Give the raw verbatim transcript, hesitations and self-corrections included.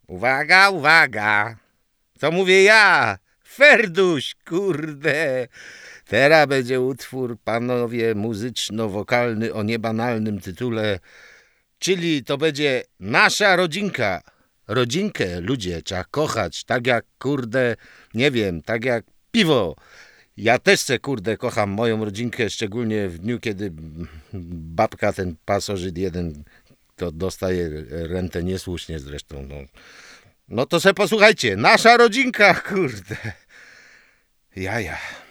Uwaga, uwaga! Co mówię ja? Ferduś, kurde! Teraz będzie utwór, panowie, muzyczno-wokalny o niebanalnym tytule, czyli to będzie Nasza rodzinka. Rodzinkę, ludzie, trzeba kochać, tak jak, kurde, nie wiem, tak jak piwo. Ja też se, kurde, kocham moją rodzinkę, szczególnie w dniu, kiedy babka, ten pasożyt jeden, to dostaje rentę niesłusznie zresztą. No, no to se posłuchajcie, Nasza rodzinka, kurde. Jaja.